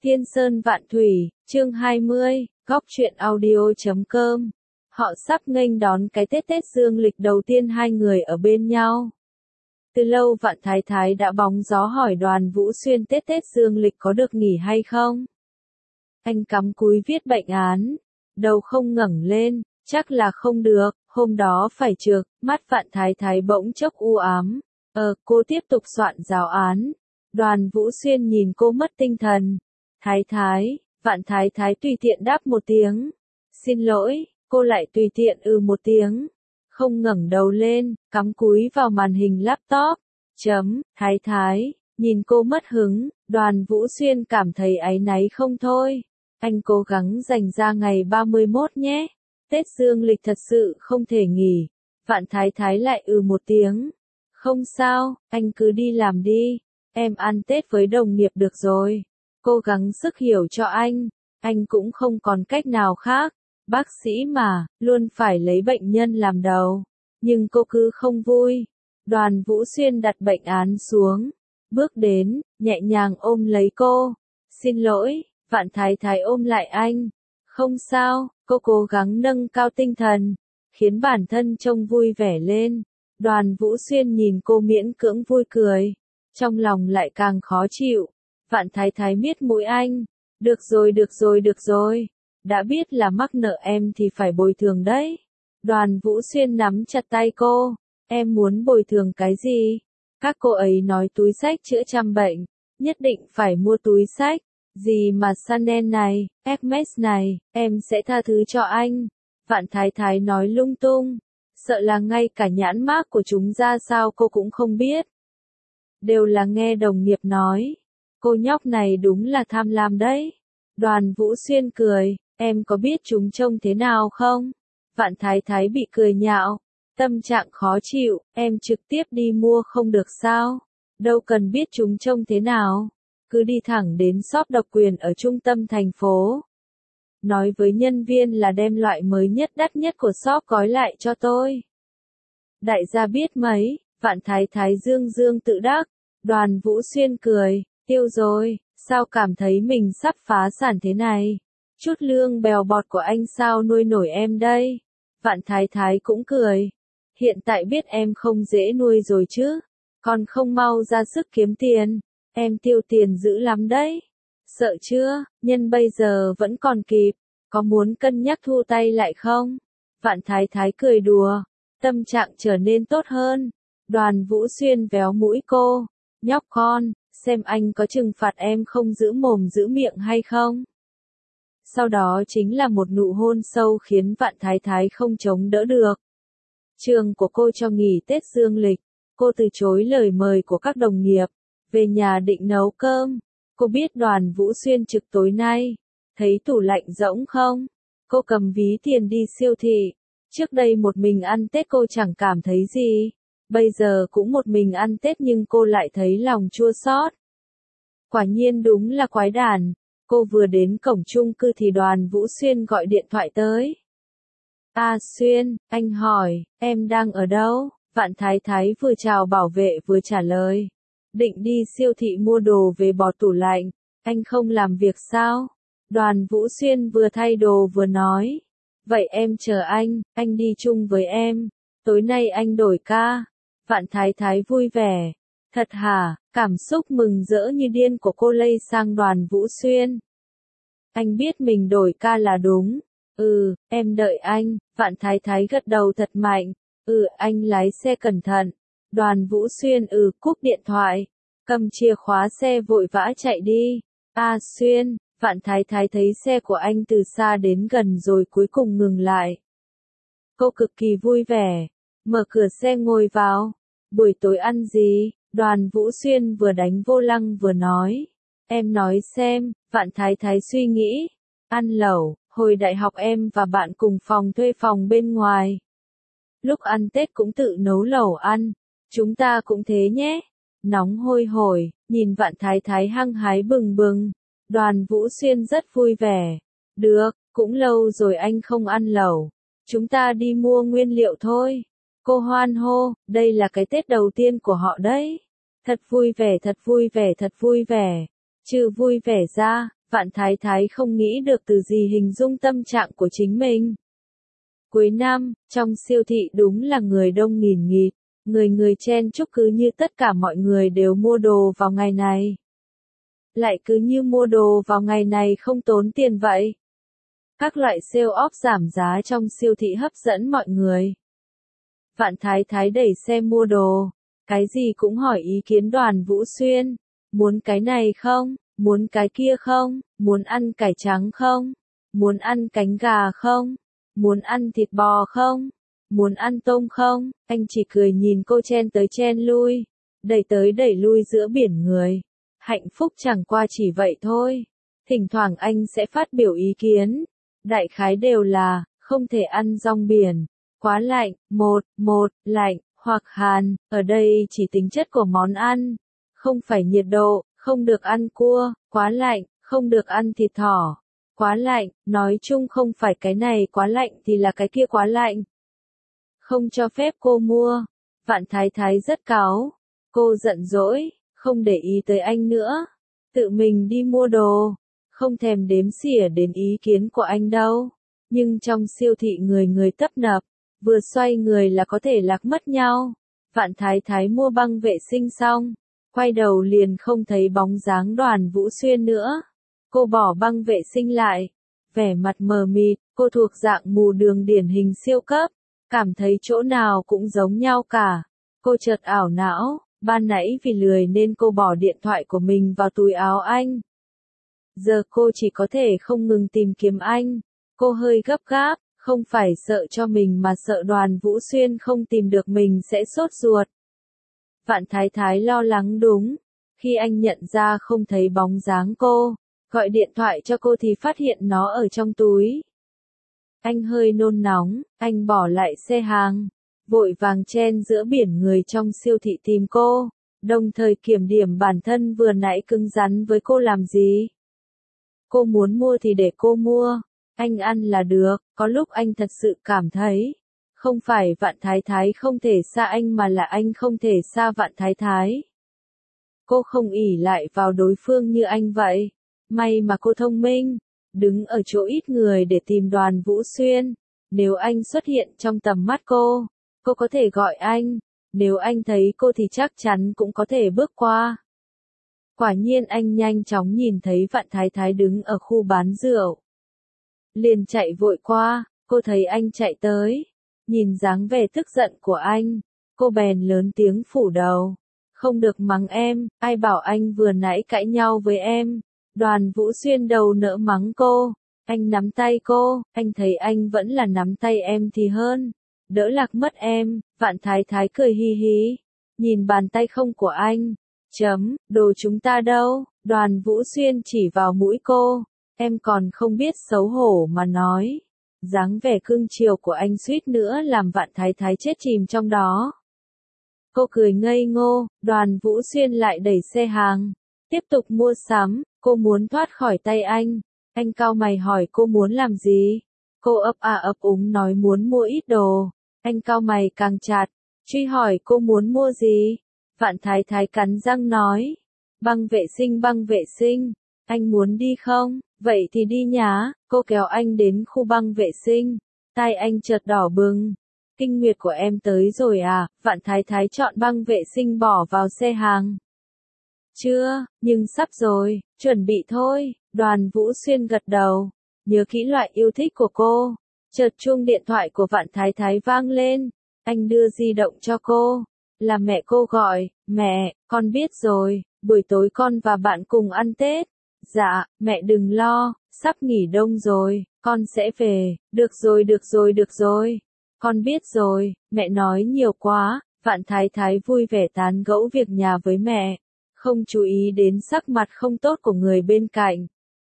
Tiên Sơn Vạn Thủy, chương 20, góc truyện audio.com. Họ sắp nghênh đón cái Tết dương lịch đầu tiên hai người ở bên nhau. Từ lâu Vạn Thái Thái đã bóng gió hỏi Đoàn Vũ Xuyên Tết dương lịch có được nghỉ hay không. Anh cắm cúi viết bệnh án, đầu không ngẩng lên, chắc là không được, hôm đó phải trực, mắt Vạn Thái Thái bỗng chốc u ám. Cô tiếp tục soạn giáo án. Đoàn Vũ Xuyên nhìn cô mất tinh thần. Thái Thái, Vạn Thái Thái tùy tiện đáp một tiếng. Xin lỗi, cô lại tùy tiện một tiếng. Không ngẩng đầu lên, cắm cúi vào màn hình laptop. Thái Thái, nhìn cô mất hứng, Đoàn Vũ Xuyên cảm thấy áy náy không thôi. Anh cố gắng dành ra ngày 31 nhé. Tết dương lịch thật sự không thể nghỉ. Vạn Thái Thái lại một tiếng. Không sao, anh cứ đi làm đi. Em ăn Tết với đồng nghiệp được rồi. Cố gắng sức hiểu cho anh cũng không còn cách nào khác. Bác sĩ mà, luôn phải lấy bệnh nhân làm đầu. Nhưng cô cứ không vui. Đoàn Vũ Xuyên đặt bệnh án xuống. Bước đến, nhẹ nhàng ôm lấy cô. Xin lỗi, Vạn Thái Thái ôm lại anh. Không sao, cô cố gắng nâng cao tinh thần. Khiến bản thân trông vui vẻ lên. Đoàn Vũ Xuyên nhìn cô miễn cưỡng vui cười. Trong lòng lại càng khó chịu. Vạn Thái Thái miết mũi anh. Được rồi. Đã biết là mắc nợ em thì phải bồi thường đấy. Đoàn Vũ Xuyên nắm chặt tay cô. Em muốn bồi thường cái gì? Các cô ấy nói túi xách chữa trăm bệnh. Nhất định phải mua túi xách. Gì mà Chanel này, Hermes này, em sẽ tha thứ cho anh. Vạn Thái Thái nói lung tung. Sợ là ngay cả nhãn mác của chúng ra sao cô cũng không biết. Đều là nghe đồng nghiệp nói. Cô nhóc này đúng là tham lam đấy. Đoàn Vũ Xuyên cười, em có biết chúng trông thế nào không? Vạn Thái Thái bị cười nhạo. Tâm trạng khó chịu, em trực tiếp đi mua không được sao? Đâu cần biết chúng trông thế nào. Cứ đi thẳng đến shop độc quyền ở trung tâm thành phố. Nói với nhân viên là đem loại mới nhất đắt nhất của shop gói lại cho tôi. Đại gia biết mấy, Vạn Thái Thái dương tự đắc. Đoàn Vũ Xuyên cười, tiêu rồi, sao cảm thấy mình sắp phá sản thế này? Chút lương bèo bọt của anh sao nuôi nổi em đây? Vạn Thái Thái cũng cười. Hiện tại biết em không dễ nuôi rồi chứ? Còn không mau ra sức kiếm tiền. Em tiêu tiền dữ lắm đấy. Sợ chưa, nhân bây giờ vẫn còn kịp. Có muốn cân nhắc thu tay lại không? Vạn Thái Thái cười đùa. Tâm trạng trở nên tốt hơn. Đoàn Vũ Xuyên véo mũi cô. Nhóc con, xem anh có trừng phạt em không giữ mồm giữ miệng hay không? Sau đó chính là một nụ hôn sâu khiến Vạn Thái Thái không chống đỡ được. Trường của cô cho nghỉ Tết dương lịch. Cô từ chối lời mời của các đồng nghiệp. Về nhà định nấu cơm. Cô biết Đoàn Vũ Xuyên trực tối nay. Thấy tủ lạnh rỗng không? Cô cầm ví tiền đi siêu thị. Trước đây một mình ăn Tết cô chẳng cảm thấy gì. Bây giờ cũng một mình ăn Tết nhưng cô lại thấy lòng chua xót. Quả nhiên đúng là quái đản. Cô vừa đến cổng chung cư thì Đoàn Vũ Xuyên gọi điện thoại tới. Xuyên, anh hỏi, em đang ở đâu? Vạn Thái Thái vừa chào bảo vệ vừa trả lời. Định đi siêu thị mua đồ về bỏ tủ lạnh. Anh không làm việc sao? Đoàn Vũ Xuyên vừa thay đồ vừa nói. Vậy em chờ anh đi chung với em. Tối nay anh đổi ca. Vạn Thái Thái vui vẻ. Thật hả? Cảm xúc mừng rỡ như điên của cô lây sang Đoàn Vũ Xuyên. Anh biết mình đổi ca là đúng. Em đợi anh. Vạn Thái Thái gật đầu thật mạnh. Anh lái xe cẩn thận. Đoàn Vũ Xuyên cúp điện thoại. Cầm chìa khóa xe vội vã chạy đi. Xuyên, Vạn Thái Thái thấy xe của anh từ xa đến gần rồi cuối cùng ngừng lại. Cô cực kỳ vui vẻ. Mở cửa xe ngồi vào. Buổi tối ăn gì? Đoàn Vũ Xuyên vừa đánh vô lăng vừa nói. Em nói xem, Vạn Thái Thái suy nghĩ. Ăn lẩu, hồi đại học em và bạn cùng phòng thuê phòng bên ngoài. Lúc ăn Tết cũng tự nấu lẩu ăn. Chúng ta cũng thế nhé. Nóng hôi hổi, nhìn Vạn Thái Thái hăng hái bừng bừng. Đoàn Vũ Xuyên rất vui vẻ. Được, cũng lâu rồi anh không ăn lẩu. Chúng ta đi mua nguyên liệu thôi. Cô hoan hô, đây là cái Tết đầu tiên của họ đấy. Thật vui vẻ. Trừ vui vẻ ra, Vạn Thái Thái không nghĩ được từ gì hình dung tâm trạng của chính mình. Cuối năm, trong siêu thị đúng là người đông nghìn nghịt, người người chen chúc cứ như tất cả mọi người đều mua đồ vào ngày này. Lại cứ như mua đồ vào ngày này không tốn tiền vậy. Các loại sale off giảm giá trong siêu thị hấp dẫn mọi người. Vạn Thái Thái đẩy xe mua đồ, cái gì cũng hỏi ý kiến Đoàn Vũ Xuyên. Muốn cái này không? Muốn cái kia không? Muốn ăn cải trắng không? Muốn ăn cánh gà không? Muốn ăn thịt bò không? Muốn ăn tôm không? Anh chỉ cười nhìn cô chen tới chen lui, đẩy tới đẩy lui giữa biển người. Hạnh phúc chẳng qua chỉ vậy thôi. Thỉnh thoảng anh sẽ phát biểu ý kiến. Đại khái đều là, không thể ăn rong biển. Quá lạnh, lạnh, hoặc hàn, ở đây chỉ tính chất của món ăn. Không phải nhiệt độ, không được ăn cua, quá lạnh, không được ăn thịt thỏ. Quá lạnh, nói chung không phải cái này quá lạnh thì là cái kia quá lạnh. Không cho phép cô mua. Vạn Thái Thái rất cáu. Cô giận dỗi, không để ý tới anh nữa. Tự mình đi mua đồ. Không thèm đếm xỉa đến ý kiến của anh đâu. Nhưng trong siêu thị người người tấp nập, vừa xoay người là có thể lạc mất nhau. Vạn Thái Thái mua băng vệ sinh xong, quay đầu liền không thấy bóng dáng Đoàn Vũ Xuyên nữa. Cô bỏ băng vệ sinh lại, vẻ mặt mờ mịt, cô thuộc dạng mù đường điển hình siêu cấp, cảm thấy chỗ nào cũng giống nhau cả. Cô chợt ảo não, ban nãy vì lười nên cô bỏ điện thoại của mình vào túi áo anh. Giờ cô chỉ có thể không ngừng tìm kiếm anh. Cô hơi gấp gáp, không phải sợ cho mình mà sợ Đoàn Vũ Xuyên không tìm được mình sẽ sốt ruột. Vạn Thái Thái lo lắng đúng. Khi anh nhận ra không thấy bóng dáng cô, gọi điện thoại cho cô thì phát hiện nó ở trong túi. Anh hơi nôn nóng, anh bỏ lại xe hàng, vội vàng chen giữa biển người trong siêu thị tìm cô, đồng thời kiểm điểm bản thân vừa nãy cứng rắn với cô làm gì. Cô muốn mua thì để cô mua, anh ăn là được, có lúc anh thật sự cảm thấy, không phải Vạn Thái Thái không thể xa anh mà là anh không thể xa Vạn Thái Thái. Cô không ỷ lại vào đối phương như anh vậy. May mà cô thông minh, đứng ở chỗ ít người để tìm Đoàn Vũ Xuyên. Nếu anh xuất hiện trong tầm mắt cô có thể gọi anh. Nếu anh thấy cô thì chắc chắn cũng có thể bước qua. Quả nhiên anh nhanh chóng nhìn thấy Vạn Thái Thái đứng ở khu bán rượu. Liền chạy vội qua, cô thấy anh chạy tới. Nhìn dáng vẻ tức giận của anh, cô bèn lớn tiếng phủ đầu. Không được mắng em, ai bảo anh vừa nãy cãi nhau với em. Đoàn Vũ Xuyên đầu nỡ mắng cô. Anh nắm tay cô, anh thấy anh vẫn là nắm tay em thì hơn. Đỡ lạc mất em. Vạn Thái Thái cười hi hi. Nhìn bàn tay không của anh. Đồ chúng ta đâu? Đoàn Vũ Xuyên chỉ vào mũi cô. Em còn không biết xấu hổ mà nói. Dáng vẻ cưng chiều của anh suýt nữa làm Vạn Thái Thái chết chìm trong đó. Cô cười ngây ngô, Đoàn Vũ Xuyên lại đẩy xe hàng. Tiếp tục mua sắm, cô muốn thoát khỏi tay anh. Anh cau mày hỏi cô muốn làm gì? Cô ấp a ấp úng nói muốn mua ít đồ. Anh cau mày càng chặt, truy hỏi cô muốn mua gì? Vạn Thái Thái cắn răng nói. Băng vệ sinh. Anh muốn đi không? Vậy thì đi nhá. Cô kéo anh đến khu băng vệ sinh. Tai anh chợt đỏ bừng. Kinh nguyệt của em tới rồi à? Vạn Thái Thái chọn băng vệ sinh bỏ vào xe hàng. Chưa, nhưng sắp rồi, chuẩn bị thôi. Đoàn Vũ Xuyên gật đầu. Nhớ kỹ loại yêu thích của cô. Chợt chuông điện thoại của Vạn Thái Thái vang lên. Anh đưa di động cho cô. Là mẹ cô gọi. Mẹ, con biết rồi, buổi tối con và bạn cùng ăn Tết. Dạ, mẹ đừng lo, sắp nghỉ đông rồi, con sẽ về. Được rồi. Con biết rồi, mẹ nói nhiều quá. Vạn Thái Thái vui vẻ tán gẫu việc nhà với mẹ, không chú ý đến sắc mặt không tốt của người bên cạnh.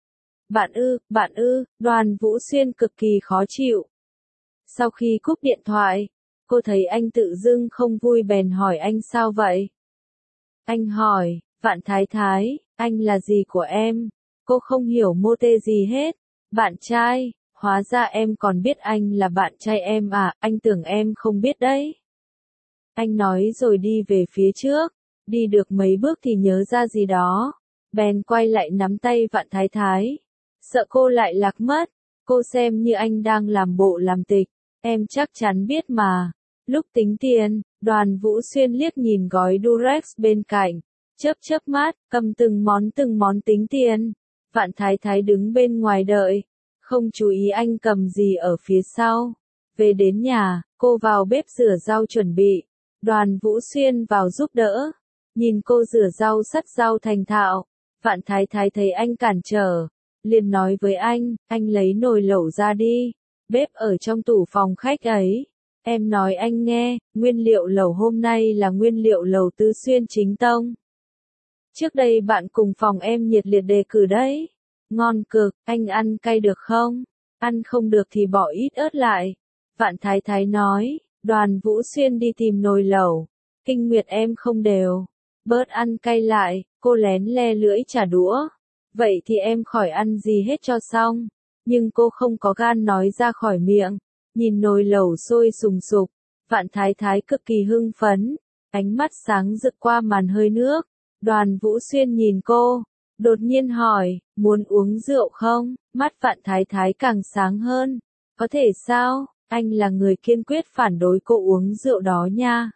Bạn ư, Đoàn Vũ Xuyên cực kỳ khó chịu. Sau khi cúp điện thoại, cô thấy anh tự dưng không vui bèn hỏi anh sao vậy? Anh hỏi, Vạn Thái Thái, anh là gì của em? Cô không hiểu mô tê gì hết. Bạn trai, hóa ra em còn biết anh là bạn trai em à, anh tưởng em không biết đấy. Anh nói rồi đi về phía trước, đi được mấy bước thì nhớ ra gì đó. bèn quay lại nắm tay Vạn Thái Thái. Sợ cô lại lạc mất, cô xem như anh đang làm bộ làm tịch, em chắc chắn biết mà. Lúc tính tiền, Đoàn Vũ Xuyên liếc nhìn gói Durex bên cạnh, chớp chớp mắt, cầm từng món tính tiền. Vạn Thái Thái đứng bên ngoài đợi, không chú ý anh cầm gì ở phía sau. Về đến nhà, cô vào bếp rửa rau chuẩn bị. Đoàn Vũ Xuyên vào giúp đỡ. Nhìn cô rửa rau sắt rau thành thạo. Vạn Thái Thái thấy anh cản trở, liền nói với anh lấy nồi lẩu ra đi. Bếp ở trong tủ phòng khách ấy. Em nói anh nghe, nguyên liệu lẩu hôm nay là nguyên liệu lẩu Tứ Xuyên chính tông. Trước đây bạn cùng phòng em nhiệt liệt đề cử đấy. Ngon cực, anh ăn cay được không? Ăn không được thì bỏ ít ớt lại. Vạn Thái Thái nói, Đoàn Vũ Xuyên đi tìm nồi lẩu. Kinh nguyệt em không đều. Bớt ăn cay lại, cô lén le lưỡi trả đũa. Vậy thì em khỏi ăn gì hết cho xong. Nhưng cô không có gan nói ra khỏi miệng. Nhìn nồi lẩu sôi sùng sục. Vạn Thái Thái cực kỳ hưng phấn. Ánh mắt sáng rực qua màn hơi nước. Đoàn Vũ Xuyên nhìn cô. Đột nhiên hỏi, muốn uống rượu không? Mắt Vạn Thái Thái càng sáng hơn. Có thể sao? Anh là người kiên quyết phản đối cô uống rượu đó nha.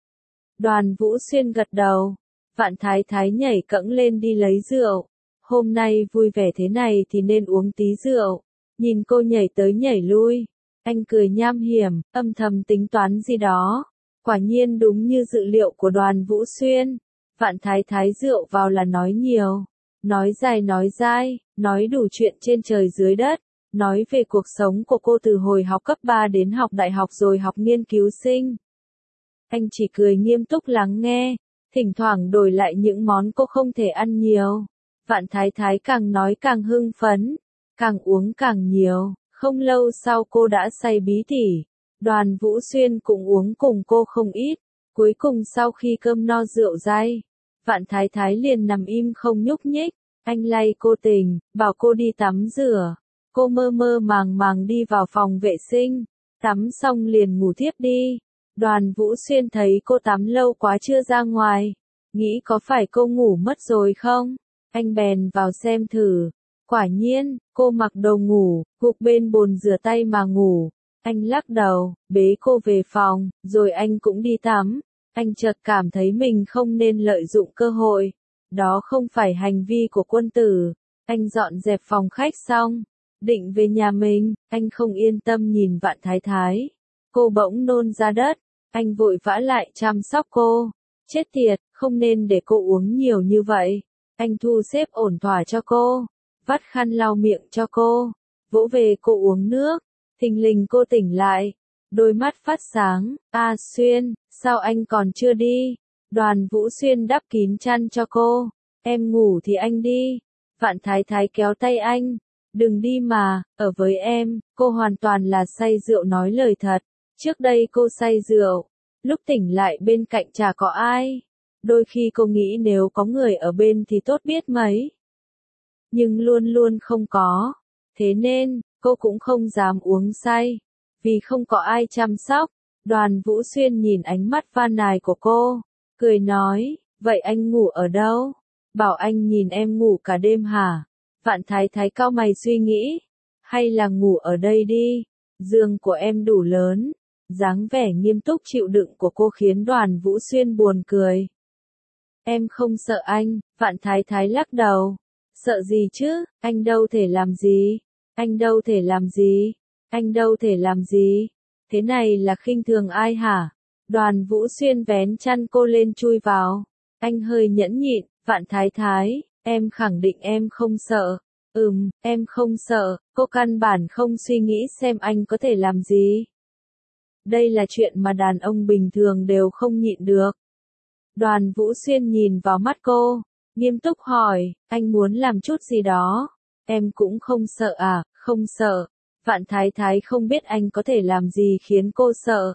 Đoàn Vũ Xuyên gật đầu. Vạn Thái Thái nhảy cẫng lên đi lấy rượu. Hôm nay vui vẻ thế này thì nên uống tí rượu. Nhìn cô nhảy tới nhảy lui. Anh cười nham hiểm, âm thầm tính toán gì đó. Quả nhiên đúng như dự liệu của Đoàn Vũ Xuyên. Vạn Thái Thái rượu vào là nói nhiều. Nói dài nói dai, nói đủ chuyện trên trời dưới đất. Nói về cuộc sống của cô từ hồi học cấp 3 đến học đại học rồi học nghiên cứu sinh. Anh chỉ cười nghiêm túc lắng nghe, thỉnh thoảng đổi lại những món cô không thể ăn nhiều. Vạn Thái Thái càng nói càng hưng phấn, càng uống càng nhiều, không lâu sau cô đã say bí tỉ. Đoàn Vũ Xuyên cũng uống cùng cô không ít, cuối cùng sau khi cơm no rượu day, Vạn Thái Thái liền nằm im không nhúc nhích, anh lay cô tỉnh, bảo cô đi tắm rửa. Cô mơ mơ màng màng đi vào phòng vệ sinh, tắm xong liền ngủ thiếp đi. Đoàn Vũ Xuyên thấy cô tắm lâu quá chưa ra ngoài, nghĩ có phải cô ngủ mất rồi không? Anh bèn vào xem thử. Quả nhiên, cô mặc đồ ngủ, gục bên bồn rửa tay mà ngủ. Anh lắc đầu, bế cô về phòng, rồi anh cũng đi tắm. Anh chợt cảm thấy mình không nên lợi dụng cơ hội. Đó không phải hành vi của quân tử. Anh dọn dẹp phòng khách xong, định về nhà mình, anh không yên tâm nhìn Vạn Thái Thái. Cô bỗng nôn ra đất, anh vội vã lại chăm sóc cô. Chết tiệt, không nên để cô uống nhiều như vậy. Anh thu xếp ổn thỏa cho cô, vắt khăn lau miệng cho cô, vỗ về cô uống nước. Thình lình cô tỉnh lại, đôi mắt phát sáng. Xuyên, sao anh còn chưa đi? Đoàn Vũ Xuyên đắp kín chăn cho cô. Em ngủ thì anh đi. Vạn Thái Thái kéo tay anh. Đừng đi mà, ở với em. Cô hoàn toàn là say rượu nói lời thật. Trước đây cô say rượu, lúc tỉnh lại bên cạnh chả có ai. Đôi khi cô nghĩ nếu có người ở bên thì tốt biết mấy. Nhưng luôn luôn không có. Thế nên, cô cũng không dám uống say. Vì không có ai chăm sóc. Đoàn Vũ Xuyên nhìn ánh mắt van nài của cô, cười nói, vậy anh ngủ ở đâu? Bảo anh nhìn em ngủ cả đêm hả? Vạn Thái Thái cau mày suy nghĩ. Hay là ngủ ở đây đi, giường của em đủ lớn. Dáng vẻ nghiêm túc chịu đựng của cô khiến Đoàn Vũ Xuyên buồn cười. Em không sợ anh, Vạn Thái Thái lắc đầu. Sợ gì chứ, anh đâu thể làm gì. Anh đâu thể làm gì. Anh đâu thể làm gì. Thế này là khinh thường ai hả? Đoàn Vũ Xuyên vén chăn cô lên chui vào. Anh hơi nhẫn nhịn, Vạn Thái Thái, em khẳng định em không sợ. Em không sợ, cô căn bản không suy nghĩ xem anh có thể làm gì. Đây là chuyện mà đàn ông bình thường đều không nhịn được. Đoàn Vũ Xuyên nhìn vào mắt cô, nghiêm túc hỏi, anh muốn làm chút gì đó. Em cũng không sợ à? Không sợ. Vạn Thái Thái không biết anh có thể làm gì khiến cô sợ.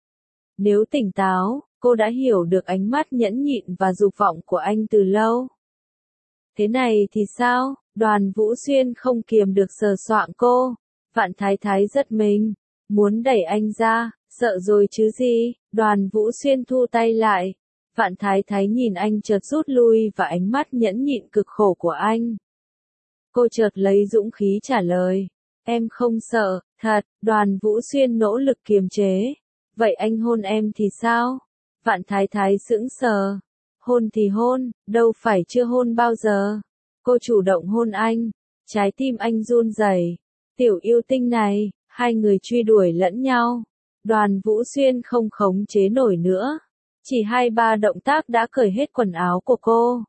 Nếu tỉnh táo, cô đã hiểu được ánh mắt nhẫn nhịn và dục vọng của anh từ lâu. Thế này thì sao? Đoàn Vũ Xuyên không kiềm được sờ soạng cô. Vạn Thái Thái giật mình, muốn đẩy anh ra, sợ rồi chứ gì. Đoàn Vũ Xuyên thu tay lại, Vạn Thái Thái nhìn anh chợt rút lui và ánh mắt nhẫn nhịn cực khổ của anh. Cô chợt lấy dũng khí trả lời. Em không sợ, thật. Đoàn Vũ Xuyên nỗ lực kiềm chế. Vậy anh hôn em thì sao? Vạn Thái Thái sững sờ. Hôn thì hôn, đâu phải chưa hôn bao giờ. Cô chủ động hôn anh. Trái tim anh run rẩy. Tiểu yêu tinh này, hai người truy đuổi lẫn nhau. Đoàn Vũ Xuyên không khống chế nổi nữa. Chỉ 2-3 động tác đã cởi hết quần áo của cô.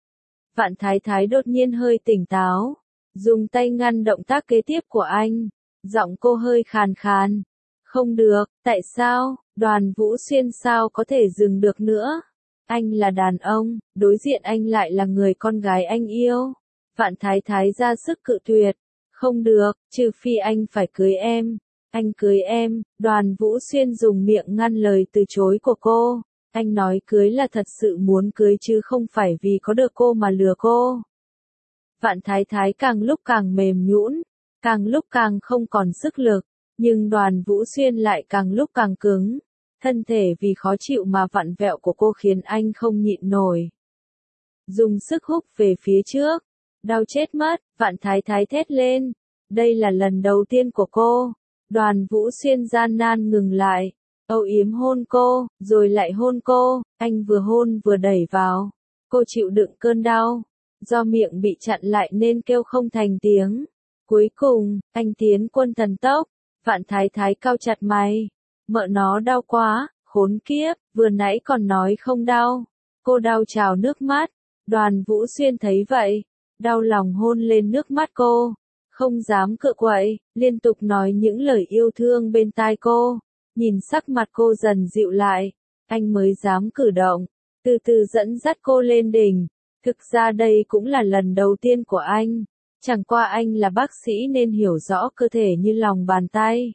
Vạn Thái Thái đột nhiên hơi tỉnh táo. Dùng tay ngăn động tác kế tiếp của anh. Giọng cô hơi khàn khàn. Không được, tại sao? Đoàn Vũ Xuyên sao có thể dừng được nữa? Anh là đàn ông, đối diện anh lại là người con gái anh yêu. Vạn Thái Thái ra sức cự tuyệt. Không được, trừ phi anh phải cưới em. Anh cưới em. Đoàn Vũ Xuyên dùng miệng ngăn lời từ chối của cô. Anh nói cưới là thật sự muốn cưới chứ không phải vì có được cô mà lừa cô. Vạn Thái Thái càng lúc càng mềm nhũn, càng lúc càng không còn sức lực, nhưng Đoàn Vũ Xuyên lại càng lúc càng cứng. Thân thể vì khó chịu mà vặn vẹo của cô khiến anh không nhịn nổi. Dùng sức húc về phía trước. Đau chết mất, Vạn Thái Thái thét lên. Đây là lần đầu tiên của cô. Đoàn Vũ Xuyên gian nan ngừng lại. Âu yếm hôn cô, rồi lại hôn cô. Anh vừa hôn vừa đẩy vào. Cô chịu đựng cơn đau. Do miệng bị chặn lại nên kêu không thành tiếng. Cuối cùng, anh tiến quân thần tốc. Vạn Thái Thái cau chặt mày. Mợ nó đau quá, khốn kiếp, vừa nãy còn nói không đau. Cô đau trào nước mắt. Đoàn Vũ Xuyên thấy vậy. Đau lòng hôn lên nước mắt cô. Không dám cựa quậy, liên tục nói những lời yêu thương bên tai cô. Nhìn sắc mặt cô dần dịu lại. Anh mới dám cử động. Từ từ dẫn dắt cô lên đỉnh. Thực ra đây cũng là lần đầu tiên của anh. Chẳng qua anh là bác sĩ nên hiểu rõ cơ thể như lòng bàn tay.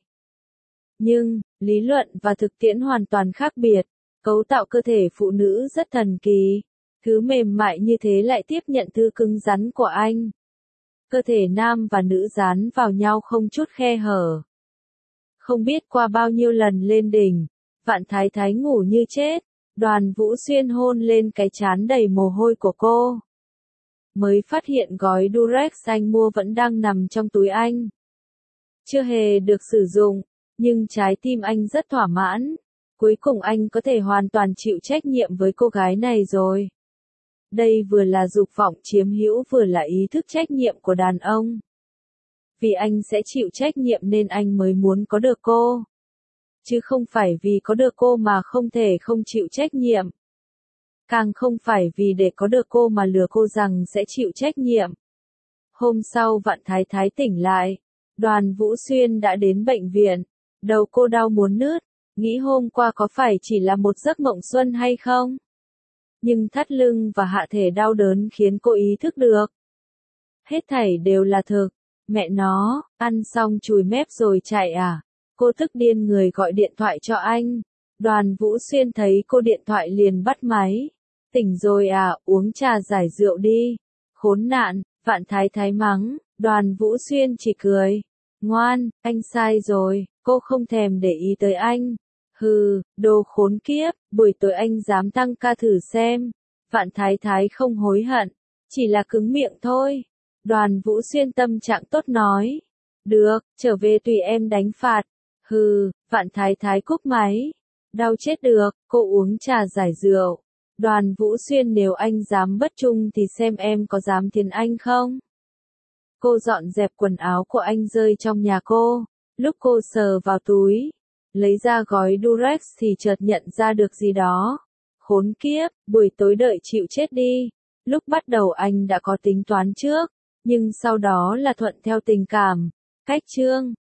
Nhưng, lý luận và thực tiễn hoàn toàn khác biệt. Cấu tạo cơ thể phụ nữ rất thần kỳ. Thứ mềm mại như thế lại tiếp nhận thứ cứng rắn của anh. Cơ thể nam và nữ dán vào nhau không chút khe hở. Không biết qua bao nhiêu lần lên đỉnh, Vạn Thái Thái ngủ như chết. Đoàn Vũ Xuyên hôn lên cái trán đầy mồ hôi của cô. Mới phát hiện gói Durex anh mua vẫn đang nằm trong túi anh. Chưa hề được sử dụng, nhưng trái tim anh rất thỏa mãn. Cuối cùng anh có thể hoàn toàn chịu trách nhiệm với cô gái này rồi. Đây vừa là dục vọng chiếm hữu vừa là ý thức trách nhiệm của đàn ông. Vì anh sẽ chịu trách nhiệm nên anh mới muốn có được cô. Chứ không phải vì có được cô mà không thể không chịu trách nhiệm. Càng không phải vì để có được cô mà lừa cô rằng sẽ chịu trách nhiệm. Hôm sau Vạn Thái Thái tỉnh lại. Đoàn Vũ Xuyên đã đến bệnh viện. Đầu cô đau muốn nứt. Nghĩ hôm qua có phải chỉ là một giấc mộng xuân hay không? Nhưng thắt lưng và hạ thể đau đớn khiến cô ý thức được. Hết thảy đều là thực. Mẹ nó, ăn xong chùi mép rồi chạy à? Cô tức điên người gọi điện thoại cho anh. Đoàn Vũ Xuyên thấy cô điện thoại liền bắt máy. Tỉnh rồi à, uống trà giải rượu đi. Khốn nạn, Vạn Thái Thái mắng. Đoàn Vũ Xuyên chỉ cười. Ngoan, anh sai rồi, cô không thèm để ý tới anh. Hừ, đồ khốn kiếp, buổi tối anh dám tăng ca thử xem. Vạn Thái Thái không hối hận, chỉ là cứng miệng thôi. Đoàn Vũ Xuyên tâm trạng tốt nói. Được, trở về tùy em đánh phạt. Hừ, Vạn Thái Thái cúp máy. Đau chết được, cô uống trà giải rượu. Đoàn Vũ Xuyên nếu anh dám bất trung thì xem em có dám thiến anh không? Cô dọn dẹp quần áo của anh rơi trong nhà cô. Lúc cô sờ vào túi, lấy ra gói Durex thì chợt nhận ra được gì đó. Khốn kiếp, buổi tối đợi chịu chết đi. Lúc bắt đầu anh đã có tính toán trước, nhưng sau đó là thuận theo tình cảm. Cách chương